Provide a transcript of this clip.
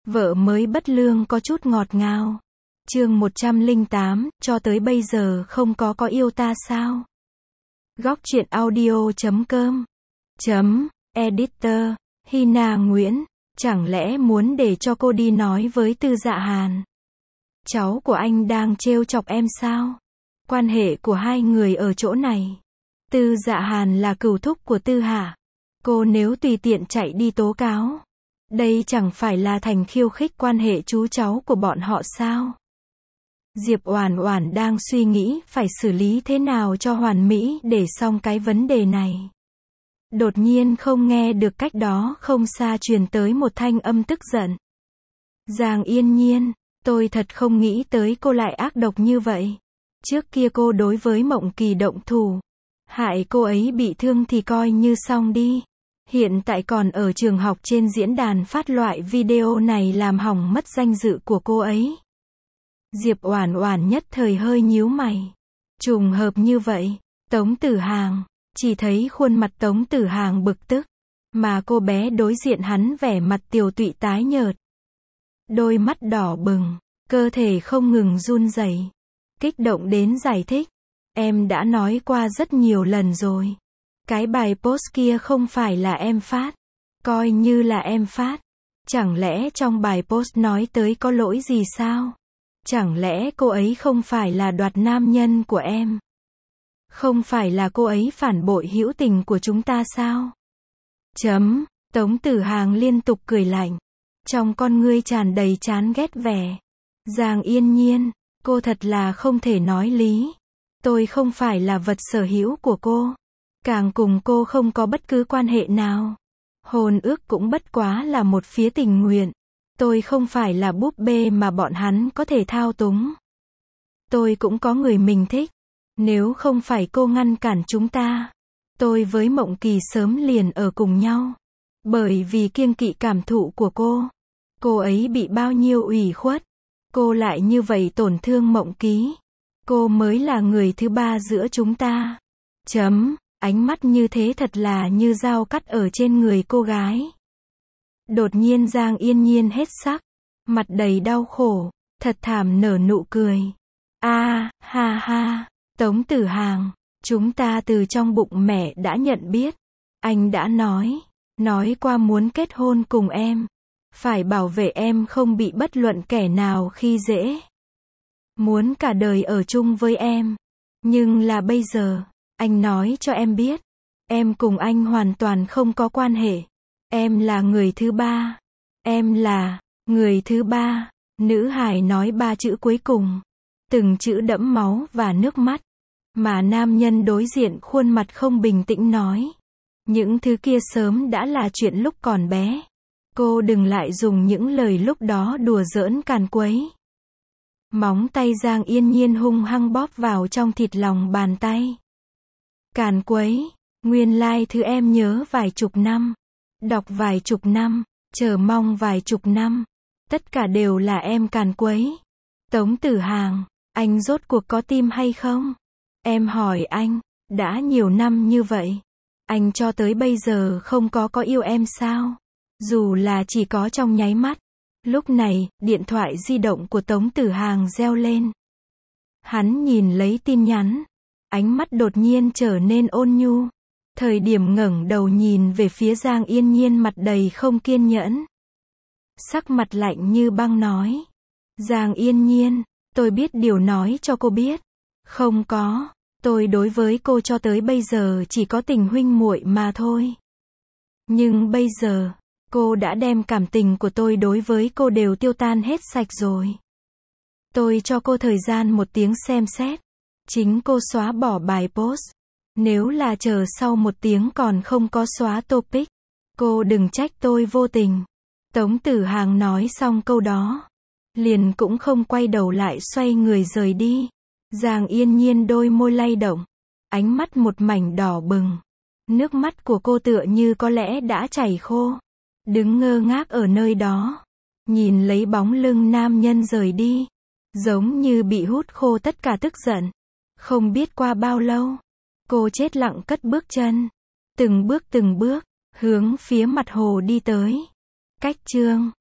Vợ mới bất lương có chút ngọt ngào. Chương 108, cho tới bây giờ không có yêu ta sao? Góc truyện audio.com Editor, Hina Nguyễn, chẳng lẽ muốn để cho cô đi nói với Tư Dạ Hàn? Cháu của anh đang trêu chọc em sao? Quan hệ của hai người ở chỗ này. Tư Dạ Hàn là cừu thúc của Tư Hạ. Cô nếu tùy tiện chạy đi tố cáo, đây chẳng phải là thành khiêu khích quan hệ chú cháu của bọn họ sao? Diệp Oản Oản đang suy nghĩ phải xử lý thế nào cho hoàn mỹ để xong cái vấn đề này. Đột nhiên không nghe được cách đó không xa truyền tới một thanh âm tức giận. Giang Yên Nhiên, tôi thật không nghĩ tới cô lại ác độc như vậy. Trước kia cô đối với Mộng Kỳ động thủ, hại cô ấy bị thương thì coi như xong đi. Hiện tại còn ở trường học trên diễn đàn phát loại video này làm hỏng mất danh dự của cô ấy. Diệp Oản Oản nhất thời hơi nhíu mày. Trùng hợp như vậy, Tống Tử Hàng, chỉ thấy khuôn mặt Tống Tử Hàng bực tức, mà cô bé đối diện hắn vẻ mặt tiều tụy tái nhợt. Đôi mắt đỏ bừng, cơ thể không ngừng run rẩy, kích động đến giải thích. Em đã nói qua rất nhiều lần rồi. Cái bài post kia không phải là em phát. Coi như là em phát. Chẳng lẽ trong bài post nói tới có lỗi gì sao? Chẳng lẽ cô ấy không phải là đoạt nam nhân của em? Không phải là cô ấy phản bội hữu tình của chúng ta sao? Tống Tử Hàng liên tục cười lạnh. Trong con ngươi tràn đầy chán ghét vẻ. Giang Yên Nhiên, cô thật là không thể nói lý. Tôi không phải là vật sở hữu của cô. Càng cùng cô không có bất cứ quan hệ nào. Hôn ước cũng bất quá là một phía tình nguyện. Tôi không phải là búp bê mà bọn hắn có thể thao túng. Tôi cũng có người mình thích. Nếu không phải cô ngăn cản chúng ta, tôi với Mộng Kỳ sớm liền ở cùng nhau. Bởi vì kiêng kỵ cảm thụ của cô ấy bị bao nhiêu ủy khuất, cô lại như vậy tổn thương Mộng Kỳ. Cô mới là người thứ ba giữa chúng ta. Ánh mắt như thế thật là như dao cắt ở trên người cô gái. Đột nhiên Giang Yên Nhiên hết sắc, mặt đầy đau khổ, thật thảm nở nụ cười. Ha ha, Tống Tử Hàng, chúng ta từ trong bụng mẹ đã nhận biết. Anh đã nói qua muốn kết hôn cùng em. Phải bảo vệ em không bị bất luận kẻ nào khi dễ. Muốn cả đời ở chung với em. Nhưng là bây giờ, anh nói cho em biết, em cùng anh hoàn toàn không có quan hệ. Em là người thứ ba. Em là người thứ ba. Nữ hài nói 3 chữ cuối cùng, từng chữ đẫm máu và nước mắt. Mà nam nhân đối diện khuôn mặt không bình tĩnh nói, những thứ kia sớm đã là chuyện lúc còn bé. Cô đừng lại dùng những lời lúc đó đùa giỡn càn quấy. Móng tay Giang Yên Nhiên hung hăng bóp vào trong thịt lòng bàn tay. Càn quấy, nguyên lai thứ em nhớ vài chục năm, đọc vài chục năm, chờ mong vài chục năm, tất cả đều là em càn quấy. Tống Tử Hàng, anh rốt cuộc có tim hay không? Em hỏi anh, đã nhiều năm như vậy, anh cho tới bây giờ không có yêu em sao? Dù là chỉ có trong nháy mắt. Lúc này, điện thoại di động của Tống Tử Hàng reo lên. Hắn nhìn lấy tin nhắn, ánh mắt đột nhiên trở nên ôn nhu. Thời điểm ngẩng đầu nhìn về phía Giang Yên Nhiên mặt đầy không kiên nhẫn. Sắc mặt lạnh như băng nói. Giang Yên Nhiên, tôi biết điều nói cho cô biết. Không có, tôi đối với cô cho tới bây giờ chỉ có tình huynh muội mà thôi. Nhưng bây giờ, cô đã đem cảm tình của tôi đối với cô đều tiêu tan hết sạch rồi. Tôi cho cô thời gian 1 tiếng xem xét. Chính cô xóa bỏ bài post. Nếu là chờ sau 1 tiếng còn không có xóa topic, cô đừng trách tôi vô tình. Tống Tử Hàng nói xong câu đó, liền cũng không quay đầu lại xoay người rời đi. Giang Yên Nhiên đôi môi lay động, ánh mắt một mảnh đỏ bừng. Nước mắt của cô tựa như có lẽ đã chảy khô. Đứng ngơ ngác ở nơi đó, nhìn lấy bóng lưng nam nhân rời đi, giống như bị hút khô tất cả tức giận. Không biết qua bao lâu, cô chết lặng cất bước chân, từng bước, hướng phía mặt hồ đi tới. Cách chương